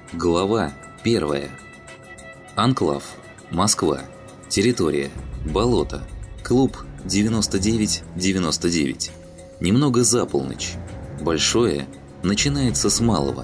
Глава 1. Анклав. Москва. Территория. Болото. Клуб 9999. Немного за полночь. Большое начинается с малого.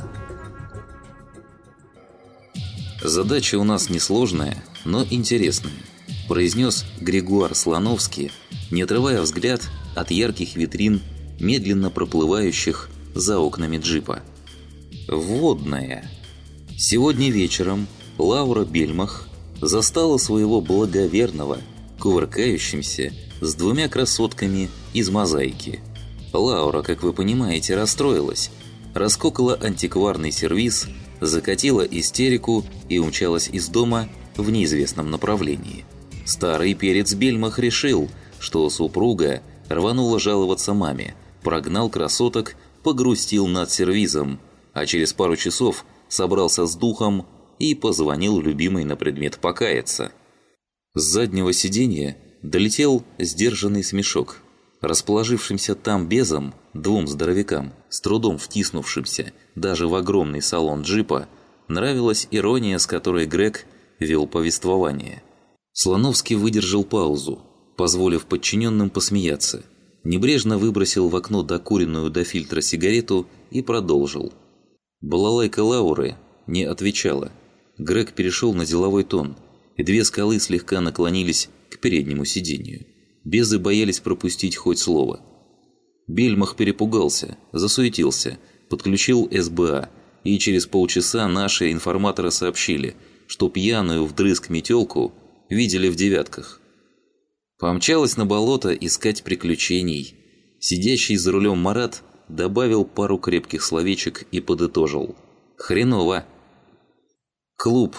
«Задача у нас несложная, но интересная», – произнес Григуар Слановский, не отрывая взгляд от ярких витрин, медленно проплывающих за окнами джипа. «Вводная. Сегодня вечером Лаура Бельмах застала своего благоверного, кувыркающимся с двумя красотками из мозаики. Лаура, как вы понимаете, расстроилась, раскокала антикварный сервиз, закатила истерику и умчалась из дома в неизвестном направлении. Старый перец Бельмах решил, что супруга рванула жаловаться маме, прогнал красоток, погрустил над сервизом, а через пару часов собрался с духом и позвонил любимой на предмет покаяться. С заднего сиденья долетел сдержанный смешок. Расположившимся там безом, двум здоровякам, с трудом втиснувшимся даже в огромный салон джипа, нравилась ирония, с которой Грег вел повествование. Слановский выдержал паузу, позволив подчиненным посмеяться, небрежно выбросил в окно докуренную до фильтра сигарету и продолжил. Балалайка Лауры не отвечала. Грег перешел на деловой тон, и две скалы слегка наклонились к переднему сиденью. Безы боялись пропустить хоть слово. Бельмах перепугался, засуетился, подключил СБА, и через полчаса наши информаторы сообщили, что пьяную вдрызг метелку видели в девятках. Помчалась на болото искать приключений. Сидящий за рулем Марат добавил пару крепких словечек и подытожил. Хреново. Клуб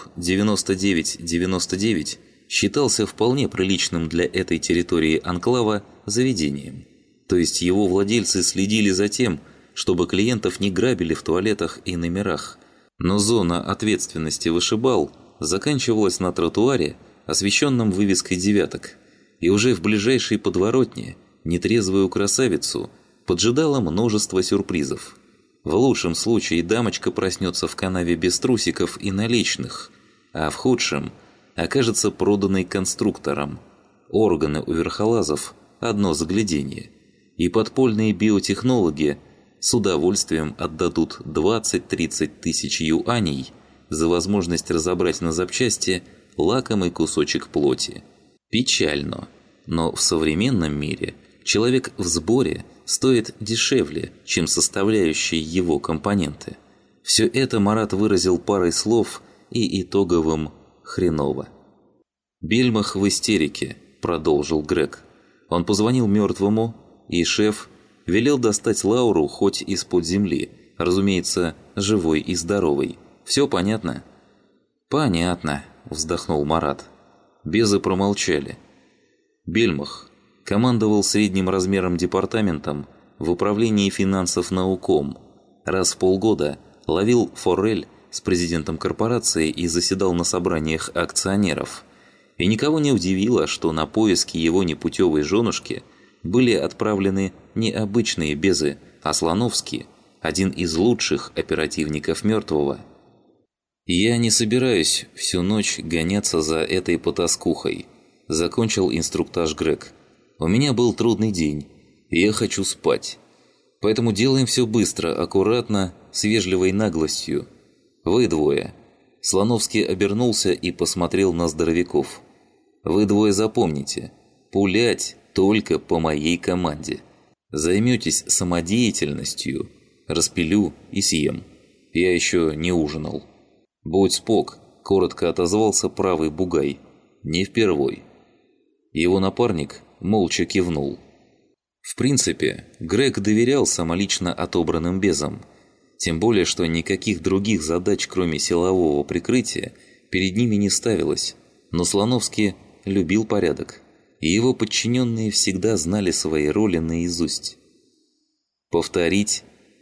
9999 считался вполне приличным для этой территории анклава заведением. То есть его владельцы следили за тем, чтобы клиентов не грабили в туалетах и номерах. Но зона ответственности вышибал заканчивалась на тротуаре, освещенном вывеской девяток. И уже в ближайшей подворотне нетрезвую красавицу поджидало множество сюрпризов. В лучшем случае дамочка проснется в канаве без трусиков и наличных, а в худшем окажется проданной конструктором. Органы у верхолазов – одно загляденье. И подпольные биотехнологи с удовольствием отдадут 20-30 тысяч юаней за возможность разобрать на запчасти лакомый кусочек плоти. Печально, но в современном мире человек в сборе стоит дешевле, чем составляющие его компоненты. Все это Марат выразил парой слов и итоговым «хреново». «Бельмах в истерике», – продолжил Грег. Он позвонил мертвому, и шеф велел достать Лауру хоть из-под земли, разумеется, живой и здоровой. Все понятно? «Понятно», – вздохнул Марат. Безы промолчали. Бельмах командовал средним размером департаментом в управлении финансов науком. Раз в полгода ловил форель с президентом корпорации и заседал на собраниях акционеров. И никого не удивило, что на поиски его непутевой женушки были отправлены не обычные безы, а Слановский, один из лучших оперативников мертвого. «Я не собираюсь всю ночь гоняться за этой потаскухой», – закончил инструктаж Грег. «У меня был трудный день, и я хочу спать. Поэтому делаем все быстро, аккуратно, с вежливой наглостью. Вы двое». Слановский обернулся и посмотрел на здоровяков. «Вы двое запомните, пулять только по моей команде. Займетесь самодеятельностью, распилю и съем. Я еще не ужинал». «Будь спок», – коротко отозвался правый бугай. «Не впервой». Его напарник молча кивнул. В принципе, Грег доверял самолично отобранным безам. Тем более, что никаких других задач, кроме силового прикрытия, перед ними не ставилось. Но Слановский любил порядок, и его подчиненные всегда знали свои роли наизусть. «Повторить.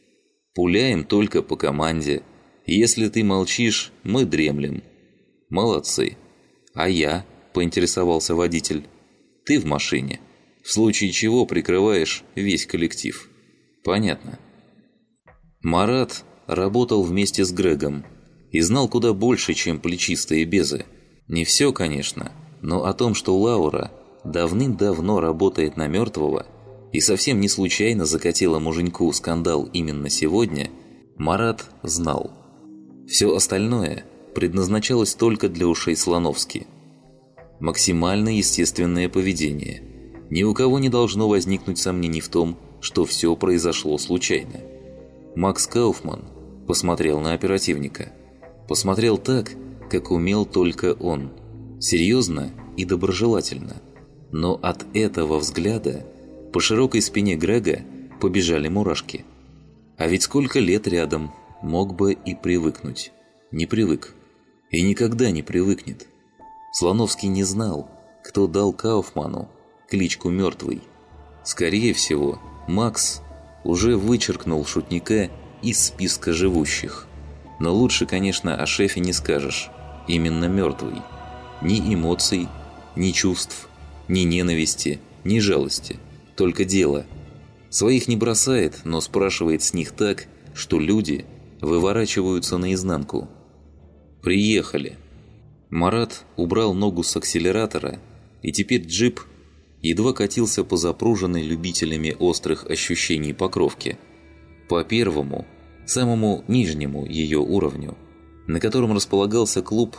Пуляем только по команде. Если ты молчишь, мы дремлем». «Молодцы. А я?» – поинтересовался водитель. «Ты в машине. В случае чего прикрываешь весь коллектив». «Понятно». Марат работал вместе с Грегом, И знал куда больше, чем плечистые безы. Не все, конечно, но о том, что Лаура давным-давно работает на мертвого и совсем не случайно закатила муженьку скандал именно сегодня, Марат знал. Все остальное предназначалось только для ушей Слоновски. Максимально естественное поведение. Ни у кого не должно возникнуть сомнений в том, что все произошло случайно. Макс Кауфман посмотрел на оперативника. Посмотрел так, как умел только он. Серьезно и доброжелательно. Но от этого взгляда по широкой спине Грега побежали мурашки. А ведь сколько лет рядом, мог бы и привыкнуть. Не привык. И никогда не привыкнет. Слоновский не знал, кто дал Кауфману кличку «Мертвый». Скорее всего, Макс уже вычеркнул шутника из списка живущих. Но лучше, конечно, о шефе не скажешь. Именно «Мертвый». Ни эмоций, ни чувств, ни ненависти, ни жалости. Только дело. Своих не бросает, но спрашивает с них так, что люди выворачиваются наизнанку. «Приехали». Марат убрал ногу с акселератора, и теперь джип едва катился по запруженной любителями острых ощущений покровке. По первому, самому нижнему ее уровню, на котором располагался клуб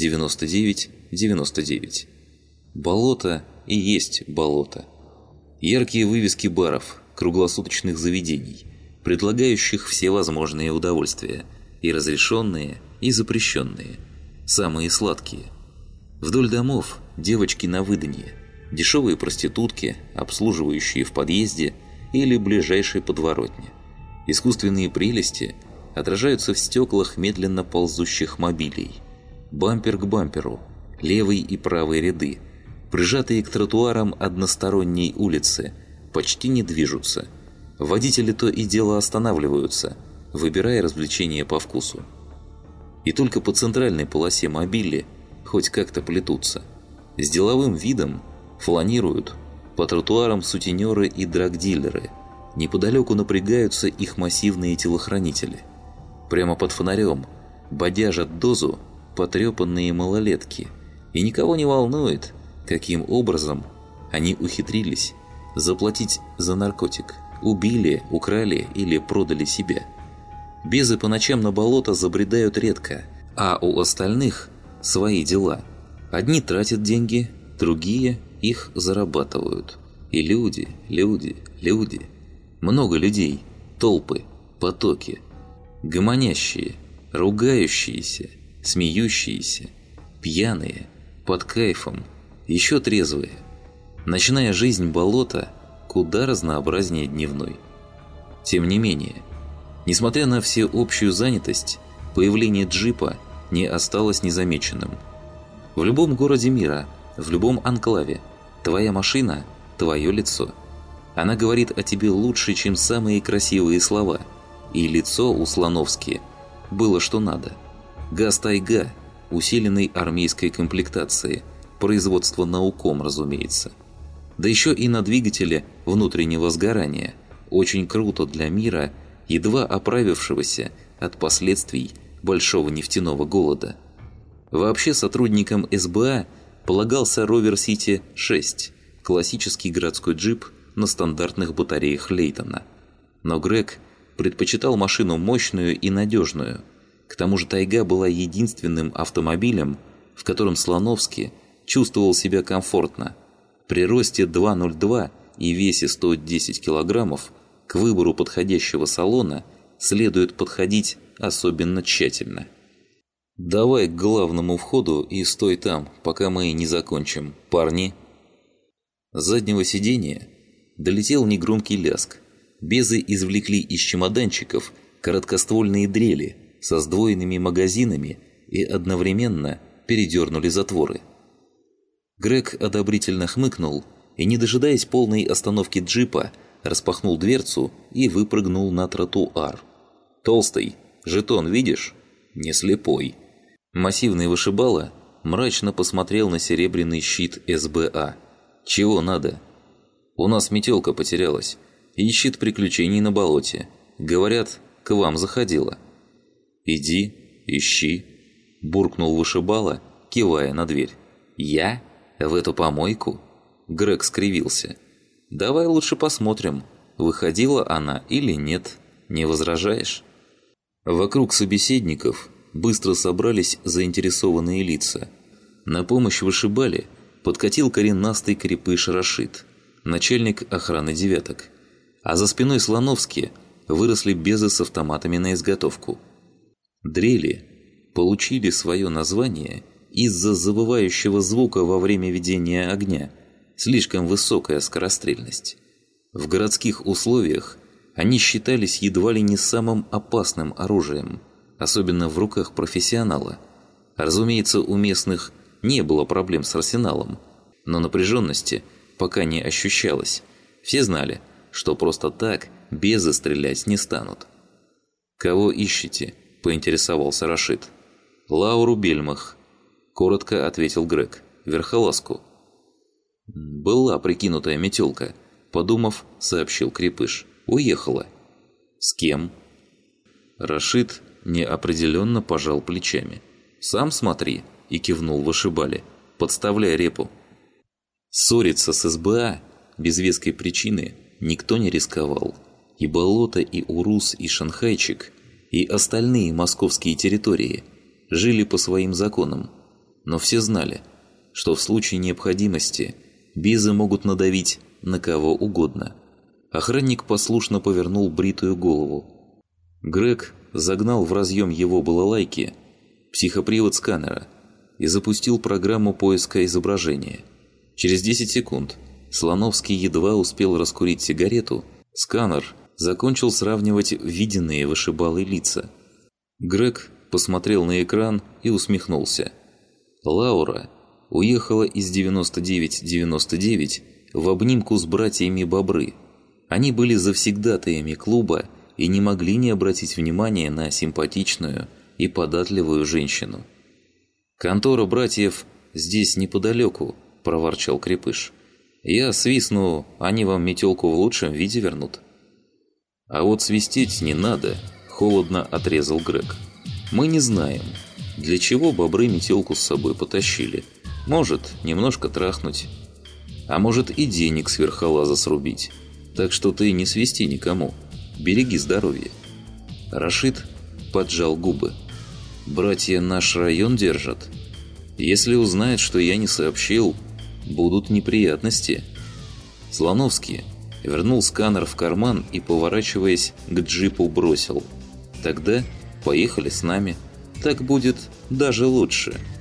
99-99. Болото и есть болото. Яркие вывески баров, круглосуточных заведений, предлагающих всевозможные удовольствия, и разрешенные, и запрещенные, самые сладкие. Вдоль домов девочки на выданье, дешевые проститутки, обслуживающие в подъезде или ближайшей подворотне. Искусственные прелести отражаются в стеклах медленно ползущих мобилей. Бампер к бамперу, левый и правый ряды, прижатые к тротуарам односторонней улицы, почти не движутся. Водители то и дело останавливаются, выбирая развлечения по вкусу. И только по центральной полосе мобили хоть как-то плетутся. С деловым видом фланируют по тротуарам сутенеры и драгдилеры. Неподалеку напрягаются их массивные телохранители. Прямо под фонарем бодяжат дозу потрепанные малолетки. И никого не волнует, каким образом они ухитрились заплатить за наркотик, убили, украли или продали себя. Безы по ночам на болото забредают редко, а у остальных свои дела. Одни тратят деньги, другие их зарабатывают. И люди. Много людей, толпы, потоки. Гомонящие, ругающиеся, смеющиеся, пьяные, под кайфом, еще трезвые. Ночная жизнь болота куда разнообразнее дневной. Тем не менее, несмотря на всеобщую занятость, появление джипа не осталось незамеченным. В любом городе мира, в любом анклаве, твоя машина – твое лицо. Она говорит о тебе лучше, чем самые красивые слова. И лицо у Слоновски было что надо. ГАЗ-Тайга, усиленной армейской комплектации, производство науком, разумеется. Да еще и на двигателе внутреннего сгорания. Очень круто для мира, едва оправившегося от последствий большого нефтяного голода. Вообще сотрудникам СБА полагался Rover City 6, классический городской джип на стандартных батареях Лейтона. Но Грег предпочитал машину мощную и надежную. К тому же Тайга была единственным автомобилем, в котором Слоновский чувствовал себя комфортно. При росте 2,02 и весе 110 килограммов к выбору подходящего салона следует подходить особенно тщательно. «Давай к главному входу и стой там, пока мы не закончим, парни!» С заднего сиденья долетел негромкий ляск. Безы извлекли из чемоданчиков короткоствольные дрели со сдвоенными магазинами и одновременно передернули затворы. Грег одобрительно хмыкнул и, не дожидаясь полной остановки джипа, распахнул дверцу и выпрыгнул на тротуар. «Толстый, жетон видишь? Не слепой». Массивный вышибала мрачно посмотрел на серебряный щит СБА. «Чего надо?» «У нас метелка потерялась. Ищет приключений на болоте. Говорят, к вам заходила». «Иди, «Ищи», – буркнул вышибала, кивая на дверь. «Я? В эту помойку?» Грег скривился. «Давай лучше посмотрим, выходила она или нет. Не возражаешь?» Вокруг собеседников быстро собрались заинтересованные лица. На помощь вышибале подкатил коренастый крепыш Рашид, начальник охраны девяток. А за спиной Слоновски выросли безы с автоматами на изготовку. Дрели получили свое название из-за завывающего звука во время ведения огня, слишком высокая скорострельность. В городских условиях они считались едва ли не самым опасным оружием, особенно в руках профессионала. Разумеется, у местных не было проблем с арсеналом, но напряженности пока не ощущалось. Все знали, что просто так безы стрелять не станут. «Кого ищете?» – поинтересовался Рашид. «Лауру Бельмах», – коротко ответил Грег. «Верхолазку». «Была прикинутая метелка», – подумав, сообщил крепыш. «Уехала». «С кем?» Рашид неопределенно пожал плечами. «Сам смотри», – и кивнул вышибали, подставляя репу. Ссориться с СБА без веской причины никто не рисковал. И Болото, и Урус, и Шанхайчик, и остальные московские территории жили по своим законам. Но все знали, что в случае необходимости безы могут надавить на кого угодно. Охранник послушно повернул бритую голову. Грег загнал в разъем его балалайки психопривод сканера и запустил программу поиска изображения. Через 10 секунд Слоновский едва успел раскурить сигарету, сканер закончил сравнивать виденные вышибалой лица. Грег посмотрел на экран и усмехнулся. Лаура уехала из 9999 в обнимку с братьями Бобры. Они были завсегдатаями клуба и не могли не обратить внимания на симпатичную и податливую женщину. «Контора братьев здесь неподалеку», – проворчал крепыш. «Я свистну, они вам метелку в лучшем виде вернут». «А вот свистеть не надо», – холодно отрезал Грег. «Мы не знаем, для чего бобры метелку с собой потащили. Может, немножко трахнуть, а может и денег с верхолаза срубить. Так что ты не свисти никому, береги здоровье». Рашид поджал губы. «Братья наш район держат. Если узнают, что я не сообщил, будут неприятности». Слоновский вернул сканер в карман и, поворачиваясь к джипу, бросил: «Тогда поехали с нами. Так будет даже лучше».